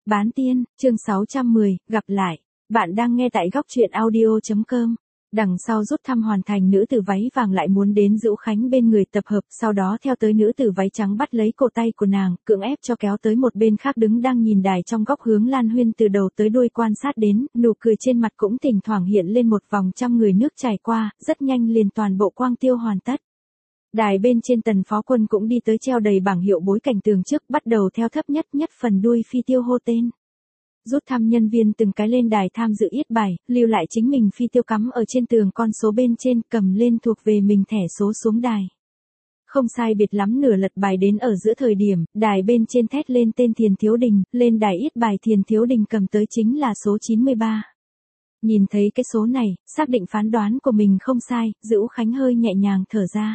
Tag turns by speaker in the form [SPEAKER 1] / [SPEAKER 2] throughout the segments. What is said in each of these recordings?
[SPEAKER 1] Bán tiên, chương 610, gặp lại. Bạn đang nghe tại góc truyện audio.com. Đằng sau rút thăm hoàn thành, nữ tử váy vàng lại muốn đến Dữu Khánh bên người tập hợp, sau đó theo tới nữ tử váy trắng bắt lấy cổ tay của nàng, cưỡng ép cho kéo tới một bên khác đứng đang nhìn đài trong góc hướng Lan Huyên từ đầu tới đuôi quan sát đến, nụ cười trên mặt cũng thỉnh thoảng hiện lên một vòng trăm người nước chảy qua, rất nhanh liền toàn bộ quang tiêu hoàn tất. Đài bên trên Tần Phó Quân cũng đi tới treo đầy bảng hiệu bối cảnh tường trước, bắt đầu theo thấp nhất phần đuôi phi tiêu hô tên. Rút thăm nhân viên từng cái lên đài tham dự yết bài, lưu lại chính mình phi tiêu cắm ở trên tường con số bên trên, cầm lên thuộc về mình thẻ số xuống đài. Không sai biệt lắm nửa lật bài đến ở giữa thời điểm, đài bên trên thét lên tên Thiền Thiếu Đình, lên đài yết bài Thiền Thiếu Đình cầm tới chính là số 93. Nhìn thấy cái số này, xác định phán đoán của mình không sai, Dữu Khánh hơi nhẹ nhàng thở ra.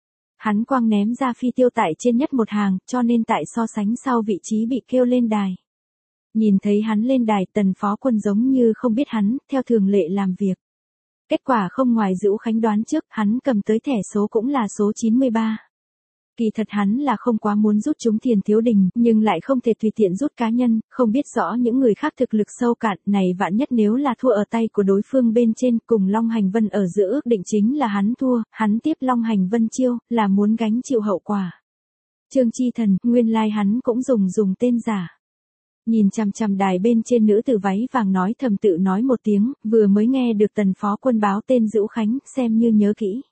[SPEAKER 1] Hắn quang ném ra phi tiêu tại trên nhất một hàng, cho nên tại so sánh sau vị trí bị kêu lên đài. Nhìn thấy hắn lên đài, Tần Phó Quân giống như không biết hắn, theo thường lệ làm việc. Kết quả không ngoài Dữu Khánh đoán trước, hắn cầm tới thẻ số cũng là số 93. Kỳ thật hắn là không quá muốn rút chúng Thiền Thiếu Đình, nhưng lại không thể tùy tiện rút cá nhân, không biết rõ những người khác thực lực sâu cạn, này vạn nhất nếu là thua ở tay của đối phương bên trên, cùng Long Hành Vân ở giữa ước định chính là hắn thua, hắn tiếp Long Hành Vân chiêu, là muốn gánh chịu hậu quả. Trương Chi Thần, nguyên lai hắn cũng dùng tên giả. Nhìn chằm chằm đài bên trên nữ tử váy vàng nói thầm tự nói một tiếng, vừa mới nghe được Tần Phó Quân báo tên Dữu Khánh, xem như nhớ kỹ.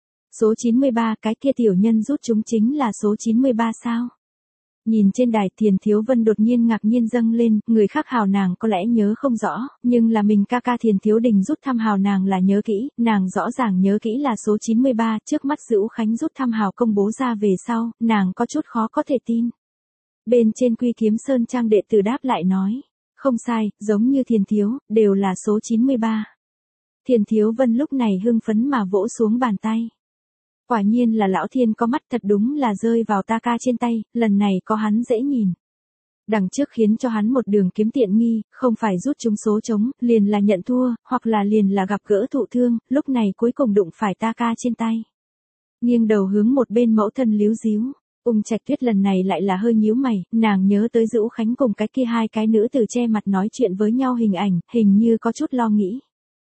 [SPEAKER 1] Số 93, cái kia tiểu nhân rút chúng chính là số 93 sao? Nhìn trên đài, Thiền Thiếu Vân đột nhiên ngạc nhiên dâng lên, người khác hào nàng có lẽ nhớ không rõ, nhưng là mình ca ca Thiền Thiếu Đình rút thăm hào nàng là nhớ kỹ, nàng rõ ràng nhớ kỹ là số 93, trước mắt Dữu Khánh rút thăm hào công bố ra về sau, nàng có chút khó có thể tin. Bên trên Quy Kiếm Sơn Trang đệ tử đáp lại nói, không sai, giống như Thiền Thiếu, đều là số 93. Thiền Thiếu Vân lúc này hưng phấn mà vỗ xuống bàn tay. Quả nhiên là lão thiên có mắt, thật đúng là rơi vào ta ca trên tay, lần này có hắn dễ nhìn. Đằng trước khiến cho hắn một đường kiếm tiện nghi, không phải rút chúng số trống, liền là nhận thua, hoặc là liền là gặp gỡ thụ thương, lúc này cuối cùng đụng phải ta ca trên tay. Nghiêng đầu hướng một bên mẫu thân líu díu. Trạch Tuyết lần này lại là hơi nhíu mày, nàng nhớ tới Dữu Khánh cùng cái kia hai cái nữ tử che mặt nói chuyện với nhau hình ảnh, hình như có chút lo nghĩ.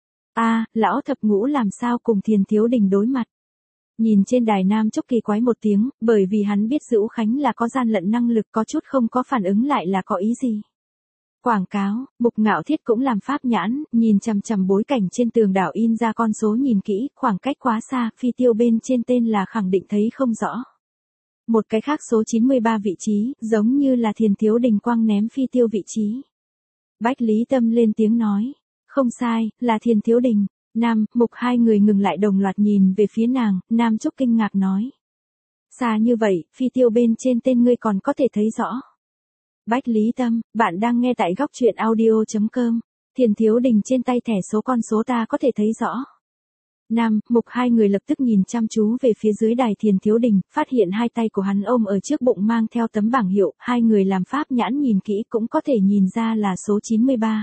[SPEAKER 1] Lão thập ngũ làm sao cùng Thiền Thiếu Đình đối mặt? Nhìn trên đài Nam Chốc kỳ quái một tiếng, bởi vì hắn biết Dữu Khánh là có gian lận năng lực, có chút không có phản ứng lại là có ý gì. Quảng cáo, Mục Ngạo Thiết cũng làm pháp nhãn, nhìn chằm chằm bối cảnh trên tường đảo in ra con số nhìn kỹ, khoảng cách quá xa, phi tiêu bên trên tên là khẳng định thấy không rõ. Một cái khác số 93 vị trí, giống như là Thiền Thiếu Đình quang ném phi tiêu vị trí. Bách Lý Tâm lên tiếng nói, không sai, là Thiền Thiếu Đình. Nam, Mục hai người ngừng lại đồng loạt nhìn về phía nàng, Nam Trúc kinh ngạc nói. Xa như vậy, phi tiêu bên trên tên ngươi còn có thể thấy rõ. Bách Lý Tâm, bạn đang nghe tại góc truyện audio.com, Thiền Thiếu Đình trên tay thẻ số con số ta có thể thấy rõ. Nam, Mục hai người lập tức nhìn chăm chú về phía dưới đài Thiền Thiếu Đình, phát hiện hai tay của hắn ôm ở trước bụng mang theo tấm bảng hiệu, hai người làm pháp nhãn nhìn kỹ cũng có thể nhìn ra là số 93.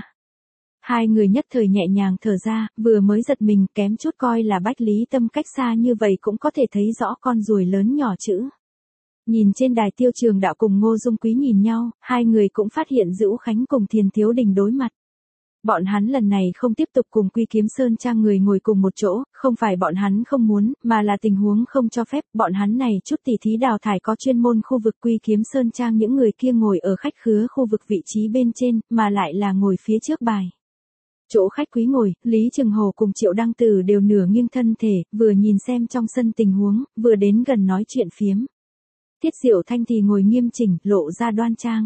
[SPEAKER 1] Hai người nhất thời nhẹ nhàng thở ra, vừa mới giật mình kém chút coi là Bách Lý Tâm cách xa như vậy cũng có thể thấy rõ con ruồi lớn nhỏ chữ. Nhìn trên đài Tiêu Trường Đạo cùng Ngô Dung Quý nhìn nhau, hai người cũng phát hiện Dữu Khánh cùng Thiền Thiếu Đình đối mặt. Bọn hắn lần này không tiếp tục cùng Quy Kiếm Sơn Trang người ngồi cùng một chỗ, không phải bọn hắn không muốn, mà là tình huống không cho phép, bọn hắn này chút tỉ thí đào thải có chuyên môn khu vực Quy Kiếm Sơn Trang, những người kia ngồi ở khách khứa khu vực vị trí bên trên, mà lại là ngồi phía trước bài. Chỗ khách quý ngồi, Lý Trường Hồ cùng Triệu Đăng Tử đều nửa nghiêng thân thể, vừa nhìn xem trong sân tình huống, vừa đến gần nói chuyện phiếm. Tiết Diệu Thanh thì ngồi nghiêm chỉnh, lộ ra đoan trang.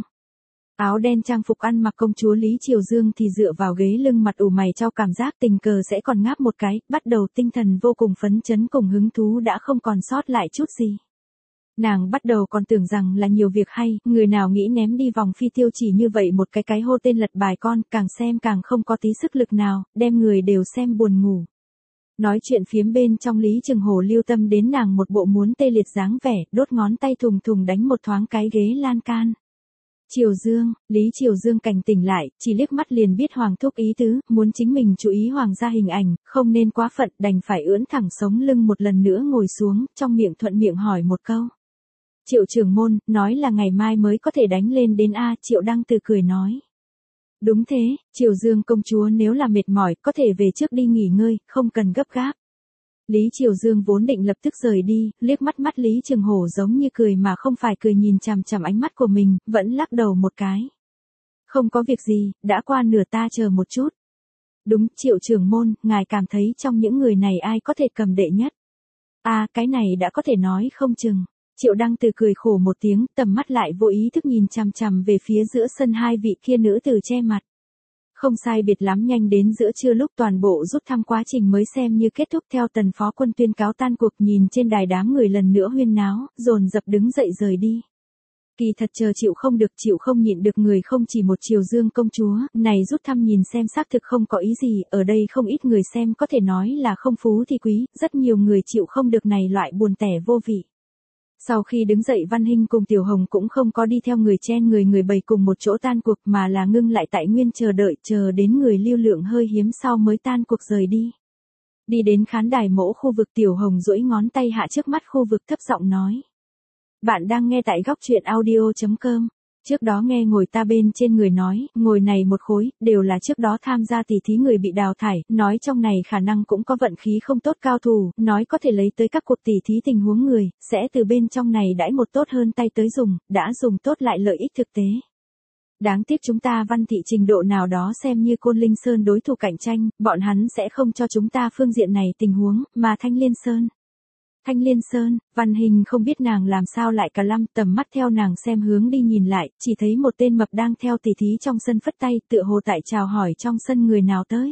[SPEAKER 1] Áo đen trang phục ăn mặc công chúa Lý Triều Dương thì dựa vào ghế lưng mặt ủ mày trao cảm giác tình cờ sẽ còn ngáp một cái, bắt đầu tinh thần vô cùng phấn chấn cùng hứng thú đã không còn sót lại chút gì. Nàng bắt đầu còn tưởng rằng là nhiều việc hay, người nào nghĩ ném đi vòng phi tiêu chỉ như vậy một cái hô tên lật bài con, càng xem càng không có tí sức lực nào, đem người đều xem buồn ngủ. Nói chuyện phiếm bên trong Lý Trường Hồ lưu tâm đến nàng một bộ muốn tê liệt dáng vẻ, đốt ngón tay thùng thùng đánh một thoáng cái ghế lan can. Triều Dương, Lý Triều Dương cảnh tỉnh lại, chỉ liếc mắt liền biết Hoàng thúc ý tứ, muốn chính mình chú ý Hoàng gia hình ảnh, không nên quá phận, đành phải ưỡn thẳng sống lưng một lần nữa ngồi xuống, trong miệng thuận miệng hỏi một câu. Triệu trưởng môn, nói là ngày mai mới có thể đánh lên đến A, Triệu Đăng Từ cười nói. Đúng thế, Triều Dương công chúa nếu là mệt mỏi có thể về trước đi nghỉ ngơi, không cần gấp gáp. Lý Triều Dương vốn định lập tức rời đi, liếc mắt Lý Trường Hổ giống như cười mà không phải cười nhìn chằm chằm ánh mắt của mình, vẫn lắc đầu một cái. Không có việc gì, đã qua nửa ta chờ một chút. Đúng, Triệu trưởng môn, ngài cảm thấy trong những người này ai có thể cầm đệ nhất? Cái này đã có thể nói không chừng. Triệu Đăng Từ cười khổ một tiếng, tầm mắt lại vô ý thức nhìn chằm chằm về phía giữa sân hai vị kia nữ tử che mặt. Không sai biệt lắm, nhanh đến giữa trưa lúc toàn bộ rút thăm quá trình mới xem như kết thúc, theo Tần phó quân tuyên cáo tan cuộc, nhìn trên đài đám người lần nữa huyên náo, dồn dập đứng dậy rời đi. Kỳ thật chờ chịu không nhịn được người không chỉ một Triều Dương công chúa, này rút thăm nhìn xem xác thực không có ý gì, ở đây không ít người xem có thể nói là không phú thì quý, rất nhiều người chịu không được này loại buồn tẻ vô vị. Sau khi đứng dậy, Văn Hinh cùng Tiểu Hồng cũng không có đi theo người chen người bầy cùng một chỗ tan cuộc, mà là ngưng lại tại nguyên chờ đợi, chờ đến người lưu lượng hơi hiếm sau mới tan cuộc rời đi. Đi đến khán đài mỗ khu vực, Tiểu Hồng duỗi ngón tay hạ trước mắt khu vực, thấp giọng nói. Bạn đang nghe tại góc truyện audio.com. Trước đó nghe ngồi ta bên trên người nói, ngồi này một khối, đều là trước đó tham gia tỷ thí người bị đào thải, nói trong này khả năng cũng có vận khí không tốt cao thủ, nói có thể lấy tới các cuộc tỷ thí tình huống người, sẽ từ bên trong này đãi một tốt hơn tay tới dùng, đã dùng tốt lại lợi ích thực tế. Đáng tiếc chúng ta Văn thị trình độ nào đó xem như Côn Linh Sơn đối thủ cạnh tranh, bọn hắn sẽ không cho chúng ta phương diện này tình huống, mà Thanh Liên Sơn. Thanh Liên Sơn, Văn Hình không biết nàng làm sao lại cả lăm, tầm mắt theo nàng xem hướng đi nhìn lại, chỉ thấy một tên mập đang theo tỷ thí trong sân phất tay, tựa hồ tại chào hỏi trong sân người nào tới.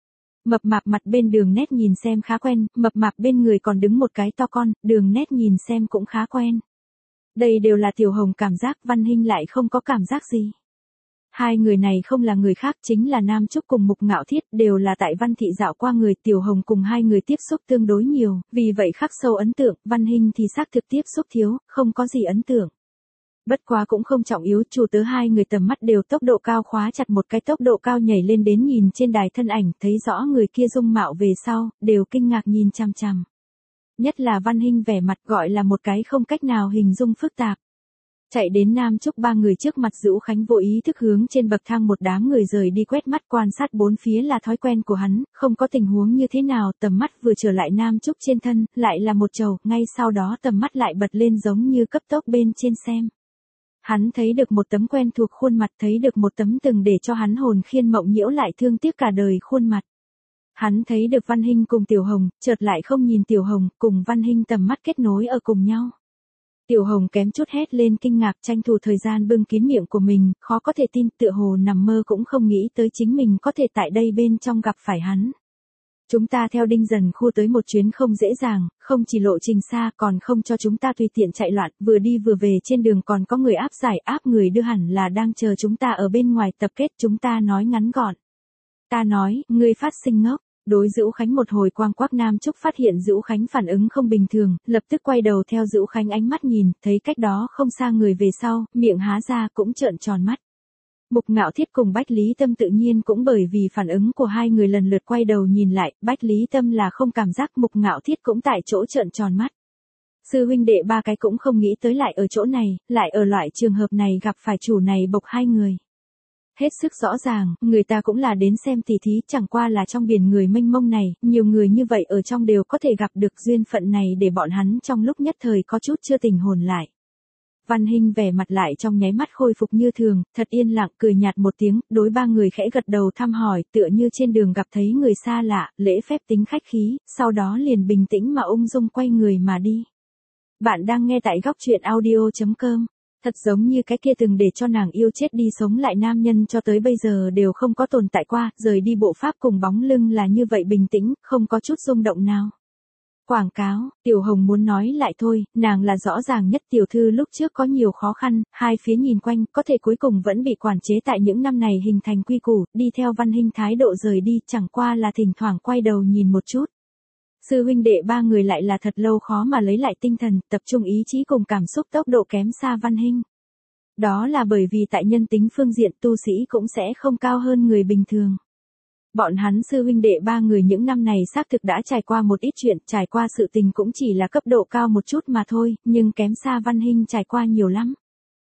[SPEAKER 1] Mập mạp mặt bên Đường Nét nhìn xem khá quen, mập mạp bên người còn đứng một cái to con, Đường Nét nhìn xem cũng khá quen. Đây đều là Tiểu Hồng cảm giác, Văn Hinh lại không có cảm giác gì. Hai người này không là người khác, chính là Nam Trúc cùng Mục Ngạo Thiết, đều là tại Văn thị dạo qua người, Tiểu Hồng cùng hai người tiếp xúc tương đối nhiều, vì vậy khắc sâu ấn tượng, Văn Hinh thì xác thực tiếp xúc thiếu, không có gì ấn tượng. Bất quá cũng không trọng yếu, chủ tớ hai người tầm mắt đều tốc độ cao khóa chặt một cái tốc độ cao nhảy lên đến nhìn trên đài thân ảnh, thấy rõ người kia dung mạo về sau, đều kinh ngạc nhìn chằm chằm. Nhất là Văn Hinh vẻ mặt gọi là một cái không cách nào hình dung phức tạp. Chạy đến Nam Trúc ba người trước mặt, Dữu Khánh vô ý thức hướng trên bậc thang một đám người rời đi, quét mắt quan sát bốn phía là thói quen của hắn, không có tình huống như thế nào, tầm mắt vừa trở lại Nam Trúc trên thân, lại là một chầu, ngay sau đó tầm mắt lại bật lên giống như cấp tốc bên trên xem. Hắn thấy được một tấm quen thuộc khuôn mặt, thấy được một tấm từng để cho hắn hồn khiên mộng nhiễu lại thương tiếc cả đời khuôn mặt. Hắn thấy được Văn Hinh cùng Tiểu Hồng, chợt lại không nhìn Tiểu Hồng, cùng Văn Hinh tầm mắt kết nối ở cùng nhau. Tiểu Hồng kém chút hét lên kinh ngạc, tranh thủ thời gian bưng kín miệng của mình, khó có thể tin, tựa hồ nằm mơ cũng không nghĩ tới chính mình có thể tại đây bên trong gặp phải hắn. Chúng ta theo Đinh Dần khu tới một chuyến không dễ dàng, không chỉ lộ trình xa còn không cho chúng ta tùy tiện chạy loạn, vừa đi vừa về trên đường còn có người áp giải, áp người đưa hẳn là đang chờ chúng ta ở bên ngoài tập kết, chúng ta nói ngắn gọn. Ta nói, ngươi phát sinh ngốc. Đối Dữu Khánh một hồi quang quắc, Nam Trúc phát hiện Dữu Khánh phản ứng không bình thường, lập tức quay đầu theo Dữu Khánh ánh mắt nhìn, thấy cách đó không xa người về sau, miệng há ra cũng trợn tròn mắt. Mục Ngạo Thiết cùng Bách Lý Tâm tự nhiên cũng bởi vì phản ứng của hai người lần lượt quay đầu nhìn lại, Bách Lý Tâm là không cảm giác, Mục Ngạo Thiết cũng tại chỗ trợn tròn mắt. Sư huynh đệ ba cái cũng không nghĩ tới lại ở chỗ này, lại ở loại trường hợp này gặp phải chủ này bộc hai người. Hết sức rõ ràng, người ta cũng là đến xem tỷ thí, chẳng qua là trong biển người mênh mông này, nhiều người như vậy ở trong đều có thể gặp được, duyên phận này để bọn hắn trong lúc nhất thời có chút chưa tỉnh hồn lại. Văn Hinh vẻ mặt lại trong nháy mắt khôi phục như thường, thật yên lặng, cười nhạt một tiếng, đối ba người khẽ gật đầu thăm hỏi, tựa như trên đường gặp thấy người xa lạ, lễ phép tính khách khí, sau đó liền bình tĩnh mà ung dung quay người mà đi. Bạn đang nghe tại góc truyện audio.com. Thật giống như cái kia từng để cho nàng yêu chết đi sống lại nam nhân cho tới bây giờ đều không có tồn tại qua, rời đi bộ pháp cùng bóng lưng là như vậy bình tĩnh, không có chút rung động nào. Quảng cáo, Tiểu Hồng muốn nói lại thôi, nàng là rõ ràng nhất, tiểu thư lúc trước có nhiều khó khăn, hai phía nhìn quanh, có thể cuối cùng vẫn bị quản chế tại những năm này hình thành quy củ, đi theo Văn Hinh thái độ rời đi, chẳng qua là thỉnh thoảng quay đầu nhìn một chút. Sư huynh đệ ba người lại là thật lâu khó mà lấy lại tinh thần, tập trung ý chí cùng cảm xúc, tốc độ kém xa Văn Hinh. Đó là bởi vì tại nhân tính phương diện tu sĩ cũng sẽ không cao hơn người bình thường. Bọn hắn sư huynh đệ ba người những năm này xác thực đã trải qua một ít chuyện, trải qua sự tình cũng chỉ là cấp độ cao một chút mà thôi, nhưng kém xa Văn Hinh trải qua nhiều lắm.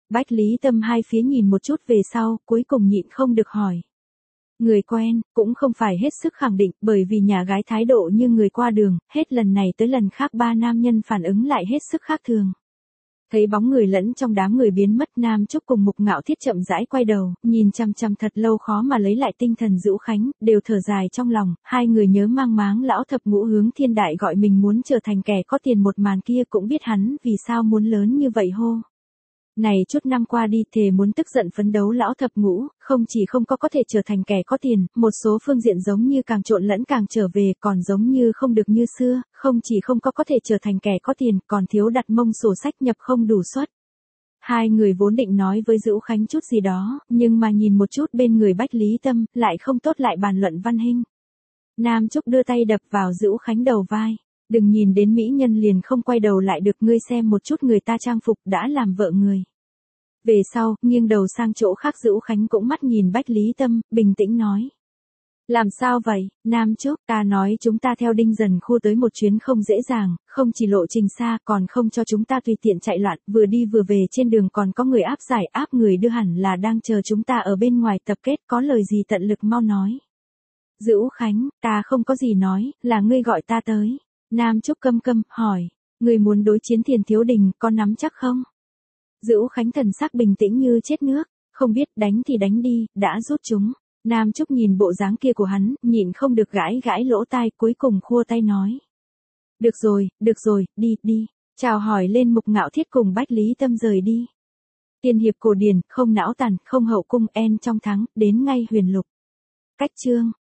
[SPEAKER 1] Bách Lý Tâm hai phía nhìn một chút về sau, cuối cùng nhịn không được hỏi. Người quen, cũng không phải hết sức khẳng định, bởi vì nhà gái thái độ như người qua đường, hết lần này tới lần khác ba nam nhân phản ứng lại hết sức khác thường. Thấy bóng người lẫn trong đám người biến mất, Nam Trúc cùng Mục Ngạo Thiết chậm rãi quay đầu, nhìn chằm chằm thật lâu khó mà lấy lại tinh thần Dữu Khánh, đều thở dài trong lòng, hai người nhớ mang máng lão thập ngũ hướng thiên đại gọi mình muốn trở thành kẻ có tiền một màn kia cũng biết hắn vì sao muốn lớn như vậy hô. Này chút năm qua đi thề muốn tức giận phấn đấu lão thập ngũ, không chỉ không có thể trở thành kẻ có tiền, một số phương diện giống như càng trộn lẫn càng trở về, còn giống như không được như xưa, không chỉ không có thể trở thành kẻ có tiền, còn thiếu đặt mông sổ sách nhập không đủ suất. Hai người vốn định nói với Dữu Khánh chút gì đó, nhưng mà nhìn một chút bên người Bách Lý Tâm, lại không tốt lại bàn luận văn hình. Nam Trúc đưa tay đập vào Dữu Khánh đầu vai. Đừng nhìn đến mỹ nhân liền không quay đầu lại được, ngươi xem một chút người ta trang phục đã làm vợ người. Về sau, nghiêng đầu sang chỗ khác Dữu Khánh cũng mắt nhìn Bách Lý Tâm, bình tĩnh nói. Làm sao vậy, Nam Trúc, ta nói chúng ta theo Đinh Dần khu tới một chuyến không dễ dàng, không chỉ lộ trình xa còn không cho chúng ta tùy tiện chạy loạn, vừa đi vừa về trên đường còn có người áp giải áp người đưa hẳn là đang chờ chúng ta ở bên ngoài tập kết, có lời gì tận lực mau nói. Dữu Khánh, ta không có gì nói, là ngươi gọi ta tới. Nam Trúc câm câm, hỏi, người muốn đối chiến Thiền Thiếu Đình, có nắm chắc không? Dữu Khánh thần sắc bình tĩnh như chết nước, không biết, đánh thì đánh đi, đã rút chúng. Nam Trúc nhìn bộ dáng kia của hắn, nhịn không được gãi gãi lỗ tai, cuối cùng khua tay nói. Được rồi, đi. Chào hỏi lên Mục Ngạo Thiết cùng Bách Lý Tâm rời đi. Tiên hiệp cổ điển, không não tàn, không hậu cung, en trong thắng, đến ngay huyền lục. Cách chương.